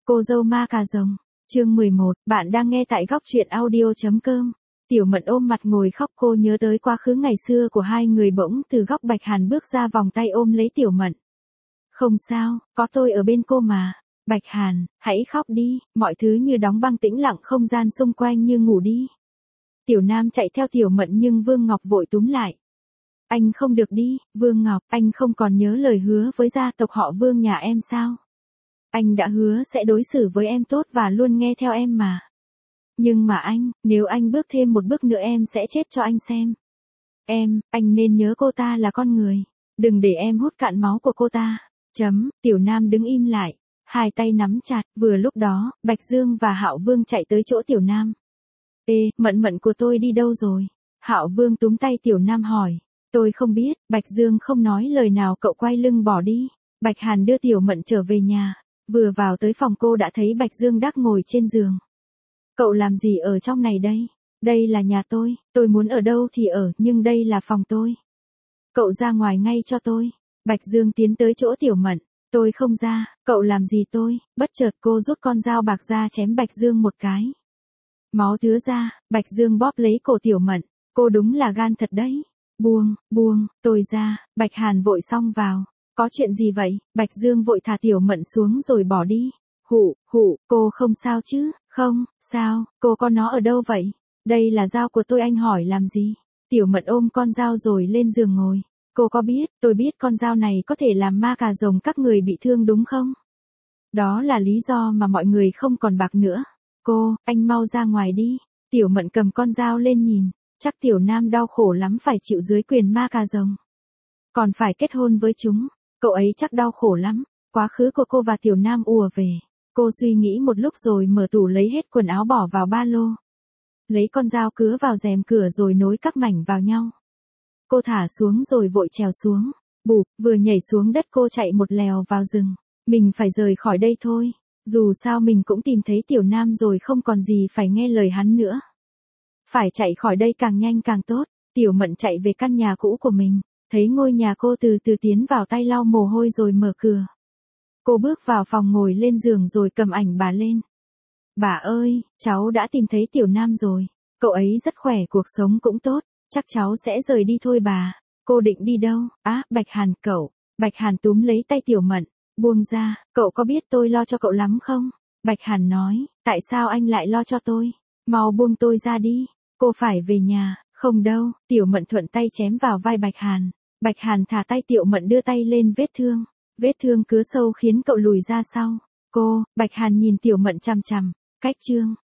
Cô dâu ma cà rồng. Chương 11, bạn đang nghe tại góc truyện audio.com. Tiểu Mận ôm mặt ngồi khóc, cô nhớ tới quá khứ ngày xưa của hai người, bỗng từ góc Bạch Hàn bước ra, vòng tay ôm lấy Tiểu Mận. Không sao, có tôi ở bên cô mà. Bạch Hàn, hãy khóc đi, mọi thứ như đóng băng, tĩnh lặng, không gian xung quanh như ngủ đi. Tiểu Nam chạy theo Tiểu Mận nhưng Vương Ngọc vội túm lại. Anh không được đi, Vương Ngọc, anh không còn nhớ lời hứa với gia tộc họ Vương nhà em sao? Anh đã hứa sẽ đối xử với em tốt và luôn nghe theo em mà. Nhưng mà anh, nếu anh bước thêm một bước nữa em sẽ chết cho anh xem. Anh nên nhớ cô ta là con người. Đừng để em hút cạn máu của cô ta. Tiểu Nam đứng im lại, hai tay nắm chặt. Vừa lúc đó, Bạch Dương và Hạo Vương chạy tới chỗ Tiểu Nam. Ê, Mận của tôi đi đâu rồi? Hạo Vương túm tay Tiểu Nam hỏi. Tôi không biết. Bạch Dương không nói lời nào, cậu quay lưng bỏ đi. Bạch Hàn đưa Tiểu Mận trở về nhà. Vừa vào tới phòng cô đã thấy Bạch Dương đắc ngồi trên giường. Cậu làm gì ở trong này đây? Đây là nhà tôi muốn ở đâu thì ở, nhưng đây là phòng tôi. Cậu ra ngoài ngay cho tôi. Bạch Dương tiến tới chỗ Tiểu Mận. Tôi không ra, cậu làm gì tôi? Bất chợt cô rút con dao bạc ra chém Bạch Dương một cái. Máu tứa ra, Bạch Dương bóp lấy cổ Tiểu Mận. Cô đúng là gan thật đấy. Buông, tôi ra. Bạch Hàn vội xông vào. Có chuyện gì vậy? Bạch Dương vội thả Tiểu Mận xuống rồi bỏ đi. Cô không sao chứ? Không, sao, cô có nó ở đâu vậy? Đây là dao của tôi, anh hỏi làm gì? Tiểu Mận ôm con dao rồi lên giường ngồi. Cô có biết, tôi biết con dao này có thể làm ma cà rồng các người bị thương đúng không? Đó là lý do mà mọi người không còn bạc nữa. Anh mau ra ngoài đi. Tiểu Mận cầm con dao lên nhìn. Chắc Tiểu Nam đau khổ lắm, phải chịu dưới quyền ma cà rồng. Còn phải kết hôn với chúng. Cậu ấy chắc đau khổ lắm. Quá khứ của cô và Tiểu Nam ùa về. Cô suy nghĩ một lúc rồi mở tủ lấy hết quần áo bỏ vào ba lô. Lấy con dao cứa vào rèm cửa rồi nối các mảnh vào nhau. Cô thả xuống rồi vội trèo xuống. Bụp, vừa nhảy xuống đất cô chạy một lèo vào rừng. Mình phải rời khỏi đây thôi. Dù sao mình cũng tìm thấy Tiểu Nam rồi, không còn gì phải nghe lời hắn nữa. Phải chạy khỏi đây càng nhanh càng tốt. Tiểu Mận chạy về căn nhà cũ của mình. Thấy ngôi nhà, cô từ từ tiến vào, tay lau mồ hôi rồi mở cửa. Cô bước vào phòng, ngồi lên giường rồi cầm ảnh bà lên. Bà ơi, cháu đã tìm thấy Tiểu Nam rồi. Cậu ấy rất khỏe, cuộc sống cũng tốt. Chắc cháu sẽ rời đi thôi bà. Cô định đi đâu? Bạch Hàn cậu. Bạch Hàn túm lấy tay Tiểu Mận. Buông ra, cậu có biết tôi lo cho cậu lắm không? Bạch Hàn nói, tại sao anh lại lo cho tôi? Mau buông tôi ra đi. Cô phải về nhà. Không đâu. Tiểu Mận thuận tay chém vào vai Bạch Hàn. Bạch Hàn thả tay, Tiểu Mận đưa tay lên vết thương. Vết thương cứa sâu khiến cậu lùi ra sau. Bạch Hàn nhìn Tiểu Mận chằm chằm. Cách chương.